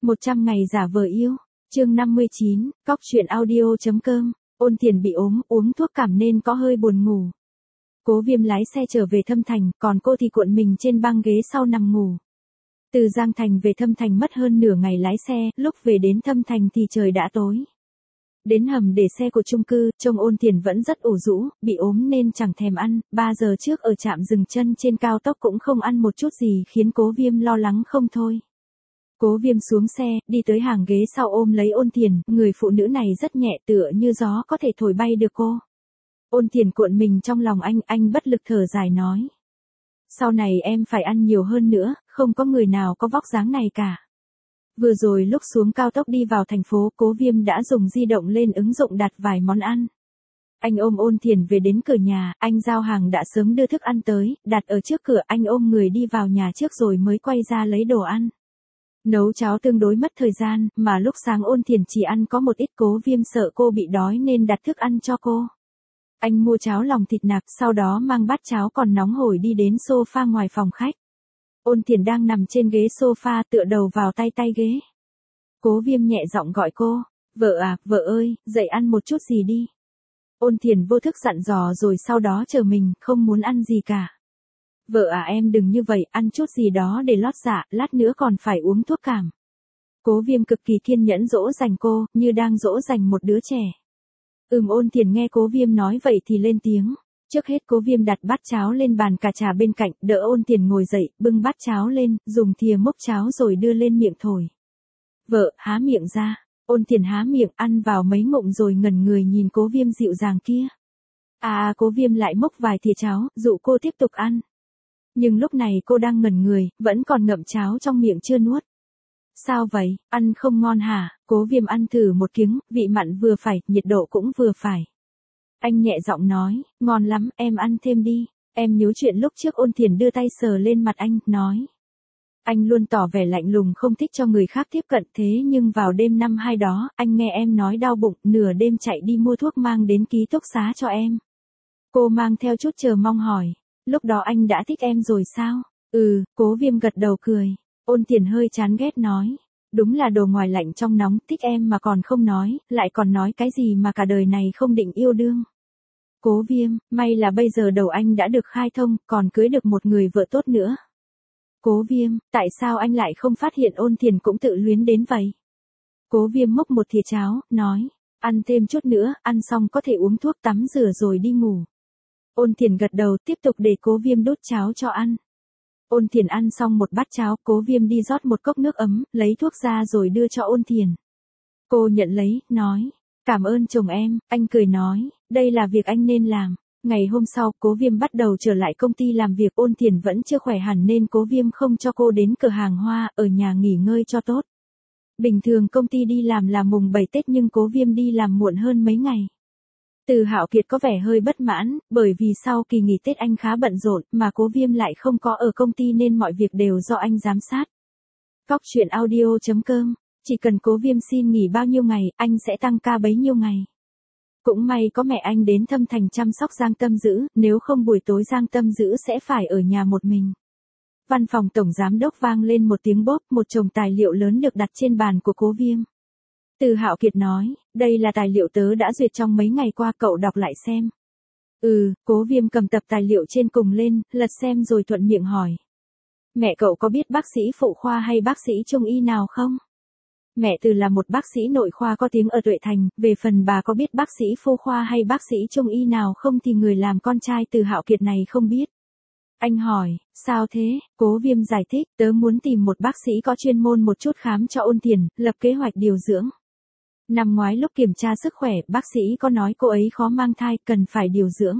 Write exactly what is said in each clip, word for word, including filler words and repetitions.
một trăm ngày giả vờ yêu. Chương năm mươi chín, cóc truyện audio.com. Ôn Thiền bị ốm, uống thuốc cảm nên có hơi buồn ngủ. Cố Viêm lái xe trở về Thâm Thành, còn cô thì cuộn mình trên băng ghế sau nằm ngủ. Từ Giang Thành về Thâm Thành mất hơn nửa ngày lái xe, lúc về đến Thâm Thành thì trời đã tối. Đến hầm để xe của chung cư, trông Ôn Thiền vẫn rất ủ rũ, bị ốm nên chẳng thèm ăn, ba giờ trước ở trạm dừng chân trên cao tốc cũng không ăn một chút gì khiến Cố Viêm lo lắng không thôi. Cố Viêm xuống xe, đi tới hàng ghế sau ôm lấy Ôn Thiền, người phụ nữ này rất nhẹ tựa như gió có thể thổi bay được cô. Ôn Thiền cuộn mình trong lòng anh, anh bất lực thở dài nói. Sau này em phải ăn nhiều hơn nữa, không có người nào có vóc dáng này cả. Vừa rồi lúc xuống cao tốc đi vào thành phố, Cố Viêm đã dùng di động lên ứng dụng đặt vài món ăn. Anh ôm Ôn Thiền về đến cửa nhà, anh giao hàng đã sớm đưa thức ăn tới, đặt ở trước cửa, anh ôm người đi vào nhà trước rồi mới quay ra lấy đồ ăn. Nấu cháo tương đối mất thời gian, mà lúc sáng Ôn Thiền chỉ ăn có một ít, Cố Viêm sợ cô bị đói nên đặt thức ăn cho cô. Anh mua cháo lòng thịt nạc, sau đó mang bát cháo còn nóng hổi đi đến sofa ngoài phòng khách. Ôn Thiền đang nằm trên ghế sofa tựa đầu vào tay tay ghế. Cố Viêm nhẹ giọng gọi cô, vợ à, vợ ơi, dậy ăn một chút gì đi. Ôn Thiền vô thức dặn dò rồi sau đó chờ mình, không muốn ăn gì cả. Vợ à em đừng như vậy, ăn chút gì đó để lót dạ, lát nữa còn phải uống thuốc cảm. Cố Viêm cực kỳ kiên nhẫn dỗ dành cô, như đang dỗ dành một đứa trẻ. Ừm Ôn Thiền nghe Cố Viêm nói vậy thì lên tiếng. Trước hết Cố Viêm đặt bát cháo lên bàn cà trà bên cạnh, đỡ Ôn Thiền ngồi dậy, bưng bát cháo lên, dùng thìa múc cháo rồi đưa lên miệng thổi. Vợ, há miệng ra. Ôn Thiền há miệng, ăn vào mấy ngụm rồi ngẩn người nhìn Cố Viêm dịu dàng kia. À, Cố Viêm lại múc vài thìa cháo, dụ cô tiếp tục ăn. Nhưng lúc này cô đang ngẩn người, vẫn còn ngậm cháo trong miệng chưa nuốt. Sao vậy, ăn không ngon hả? Cố Viêm ăn thử một kiếng, vị mặn vừa phải, nhiệt độ cũng vừa phải. Anh nhẹ giọng nói, ngon lắm, em ăn thêm đi. Em nhớ chuyện lúc trước. Ôn Thiền đưa tay sờ lên mặt anh, nói. Anh luôn tỏ vẻ lạnh lùng không thích cho người khác tiếp cận, thế nhưng vào đêm năm hai đó, anh nghe em nói đau bụng, nửa đêm chạy đi mua thuốc mang đến ký túc xá cho em. Cô mang theo chút chờ mong hỏi, lúc đó anh đã thích em rồi sao? Ừ, Cố Viêm gật đầu cười. Ôn Thiền hơi chán ghét nói. Đúng là đồ ngoài lạnh trong nóng, thích em mà còn không nói, lại còn nói cái gì mà cả đời này không định yêu đương. Cố Viêm, may là bây giờ đầu anh đã được khai thông, còn cưới được một người vợ tốt nữa. Cố Viêm, tại sao anh lại không phát hiện Ôn Thiền cũng tự luyến đến vậy? Cố Viêm múc một thìa cháo, nói, ăn thêm chút nữa, ăn xong có thể uống thuốc tắm rửa rồi đi ngủ. Ôn Thiền gật đầu, tiếp tục để Cố Viêm đút cháo cho ăn. Ôn Thiền ăn xong một bát cháo, Cố Viêm đi rót một cốc nước ấm, lấy thuốc ra rồi đưa cho Ôn Thiền. Cô nhận lấy, nói, cảm ơn chồng em. Anh cười nói, đây là việc anh nên làm. Ngày hôm sau, Cố Viêm bắt đầu trở lại công ty làm việc. Ôn Thiền vẫn chưa khỏe hẳn nên Cố Viêm không cho cô đến cửa hàng hoa, ở nhà nghỉ ngơi cho tốt. Bình thường công ty đi làm là mùng bảy Tết nhưng Cố Viêm đi làm muộn hơn mấy ngày. Từ Hạo Kiệt có vẻ hơi bất mãn, bởi vì sau kỳ nghỉ Tết anh khá bận rộn, mà Cố Viêm lại không có ở công ty nên mọi việc đều do anh giám sát. Cóc truyện audio.com, chỉ cần Cố Viêm xin nghỉ bao nhiêu ngày, anh sẽ tăng ca bấy nhiêu ngày. Cũng may có mẹ anh đến Thâm Thành chăm sóc Giang Tâm Dữ, nếu không buổi tối Giang Tâm Dữ sẽ phải ở nhà một mình. Văn phòng tổng giám đốc vang lên một tiếng bốp, một chồng tài liệu lớn được đặt trên bàn của Cố Viêm. Từ Hạo Kiệt nói, đây là tài liệu tớ đã duyệt trong mấy ngày qua, cậu đọc lại xem. Ừ, Cố Viêm cầm tập tài liệu trên cùng lên, lật xem rồi thuận miệng hỏi. Mẹ cậu có biết bác sĩ phụ khoa hay bác sĩ trung y nào không? Mẹ Từ là một bác sĩ nội khoa có tiếng ở Tuệ Thành, về phần bà có biết bác sĩ phụ khoa hay bác sĩ trung y nào không thì người làm con trai Từ Hạo Kiệt này không biết. Anh hỏi, sao thế? Cố Viêm giải thích, tớ muốn tìm một bác sĩ có chuyên môn một chút khám cho Ôn Thiền, lập kế hoạch điều dưỡng. Năm ngoái lúc kiểm tra sức khỏe, bác sĩ có nói cô ấy khó mang thai, cần phải điều dưỡng.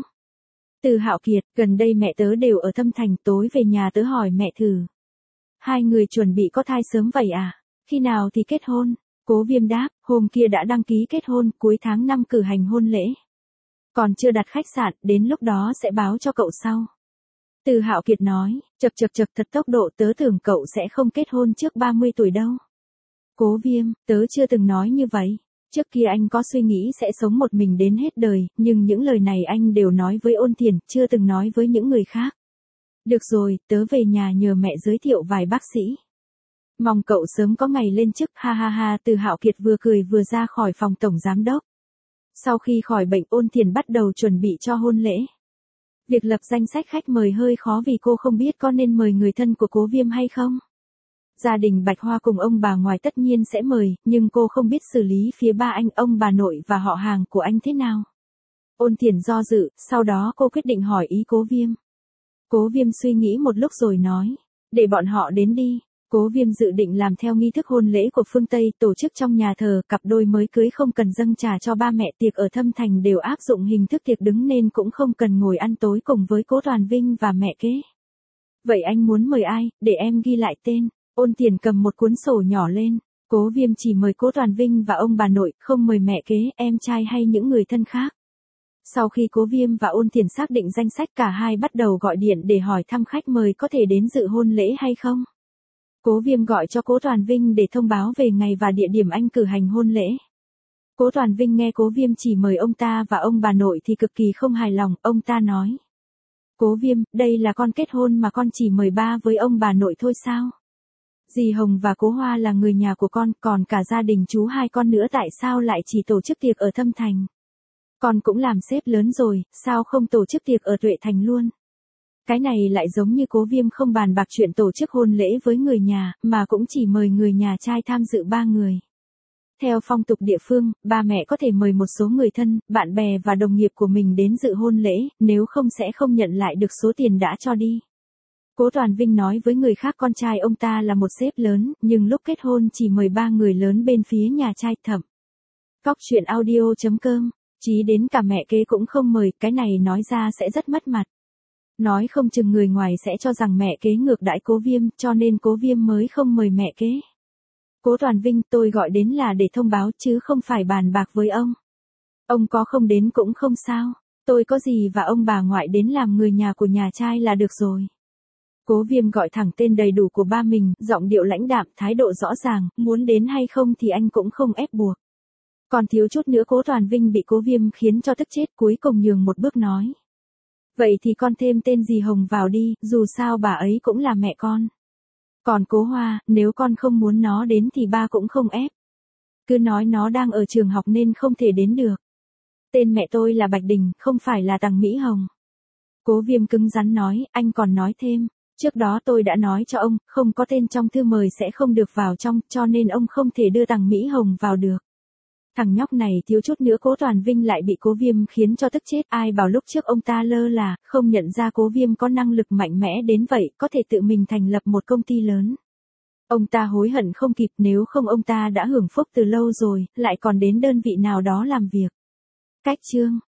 Từ Hạo Kiệt, gần đây mẹ tớ đều ở Thâm Thành, tối về nhà tớ hỏi mẹ thử. Hai người chuẩn bị có thai sớm vậy à? Khi nào thì kết hôn? Cố Viêm đáp, hôm kia đã đăng ký kết hôn, cuối tháng năm cử hành hôn lễ. Còn chưa đặt khách sạn, đến lúc đó sẽ báo cho cậu sau. Từ Hạo Kiệt nói, chật chật chật thật tốc độ, tớ tưởng cậu sẽ không kết hôn trước ba mươi tuổi đâu. Cố Viêm, tớ chưa từng nói như vậy. Trước kia anh có suy nghĩ sẽ sống một mình đến hết đời, nhưng những lời này anh đều nói với Ôn Thiền, chưa từng nói với những người khác. Được rồi, tớ về nhà nhờ mẹ giới thiệu vài bác sĩ. Mong cậu sớm có ngày lên chức, ha ha ha. Từ Hạo Kiệt vừa cười vừa ra khỏi phòng tổng giám đốc. Sau khi khỏi bệnh, Ôn Thiển bắt đầu chuẩn bị cho hôn lễ. Việc lập danh sách khách mời hơi khó vì cô không biết có nên mời người thân của Cố Viêm hay không. Gia đình Bạch Hoa cùng ông bà ngoại tất nhiên sẽ mời, nhưng cô không biết xử lý phía ba anh, ông bà nội và họ hàng của anh thế nào. Ôn Thiển do dự, sau đó cô quyết định hỏi ý Cố Viêm. Cố Viêm suy nghĩ một lúc rồi nói, để bọn họ đến đi. Cố Viêm dự định làm theo nghi thức hôn lễ của phương Tây, tổ chức trong nhà thờ, cặp đôi mới cưới không cần dâng trà cho ba mẹ, tiệc ở Thâm Thành đều áp dụng hình thức tiệc đứng nên cũng không cần ngồi ăn tối cùng với Cố Toàn Vinh và mẹ kế. Vậy anh muốn mời ai, để em ghi lại tên. Ôn Thiển cầm một cuốn sổ nhỏ lên. Cố Viêm chỉ mời Cố Toàn Vinh và ông bà nội, không mời mẹ kế, em trai hay những người thân khác. Sau khi Cố Viêm và Ôn Thiển xác định danh sách, cả hai bắt đầu gọi điện để hỏi thăm khách mời có thể đến dự hôn lễ hay không. Cố Viêm gọi cho Cố Toàn Vinh để thông báo về ngày và địa điểm anh cử hành hôn lễ. Cố Toàn Vinh nghe Cố Viêm chỉ mời ông ta và ông bà nội thì cực kỳ không hài lòng, ông ta nói. Cố Viêm, đây là con kết hôn mà con chỉ mời ba với ông bà nội thôi sao? Dì Hồng và Cố Hoa là người nhà của con, còn cả gia đình chú hai con nữa, tại sao lại chỉ tổ chức tiệc ở Thâm Thành? Con cũng làm sếp lớn rồi, sao không tổ chức tiệc ở Tuệ Thành luôn? Cái này lại giống như Cố Viêm không bàn bạc chuyện tổ chức hôn lễ với người nhà, mà cũng chỉ mời người nhà trai tham dự ba người. Theo phong tục địa phương, ba mẹ có thể mời một số người thân, bạn bè và đồng nghiệp của mình đến dự hôn lễ, nếu không sẽ không nhận lại được số tiền đã cho đi. Cố Toàn Vinh nói với người khác con trai ông ta là một sếp lớn, nhưng lúc kết hôn chỉ mời ba người lớn bên phía nhà trai. Thẩm Cóc Truyện Audio chấm com, chí đến cả mẹ kế cũng không mời, cái này nói ra sẽ rất mất mặt. Nói không chừng người ngoài sẽ cho rằng mẹ kế ngược đãi Cố Viêm, cho nên Cố Viêm mới không mời mẹ kế. Cố Toàn Vinh, tôi gọi đến là để thông báo chứ không phải bàn bạc với ông. Ông có không đến cũng không sao, tôi có gì và ông bà ngoại đến làm người nhà của nhà trai là được rồi. Cố Viêm gọi thẳng tên đầy đủ của ba mình, giọng điệu lãnh đạm, thái độ rõ ràng, muốn đến hay không thì anh cũng không ép buộc. Còn thiếu chút nữa Cố Toàn Vinh bị Cố Viêm khiến cho tức chết, cuối cùng nhường một bước nói. Vậy thì con thêm tên dì Hồng vào đi, dù sao bà ấy cũng là mẹ con. Còn Cố Hoa, nếu con không muốn nó đến thì ba cũng không ép. Cứ nói nó đang ở trường học nên không thể đến được. Tên mẹ tôi là Bạch Đình, không phải là Tằng Mỹ Hồng. Cố Viêm cứng rắn nói, anh còn nói thêm. Trước đó tôi đã nói cho ông, không có tên trong thư mời sẽ không được vào trong, cho nên ông không thể đưa Tằng Mỹ Hồng vào được. Thằng nhóc này thiếu chút nữa Cố Toàn Vinh lại bị Cố Viêm khiến cho tức chết, ai bảo lúc trước ông ta lơ là, không nhận ra Cố Viêm có năng lực mạnh mẽ đến vậy, có thể tự mình thành lập một công ty lớn. Ông ta hối hận không kịp, nếu không ông ta đã hưởng phúc từ lâu rồi, lại còn đến đơn vị nào đó làm việc. Cách chương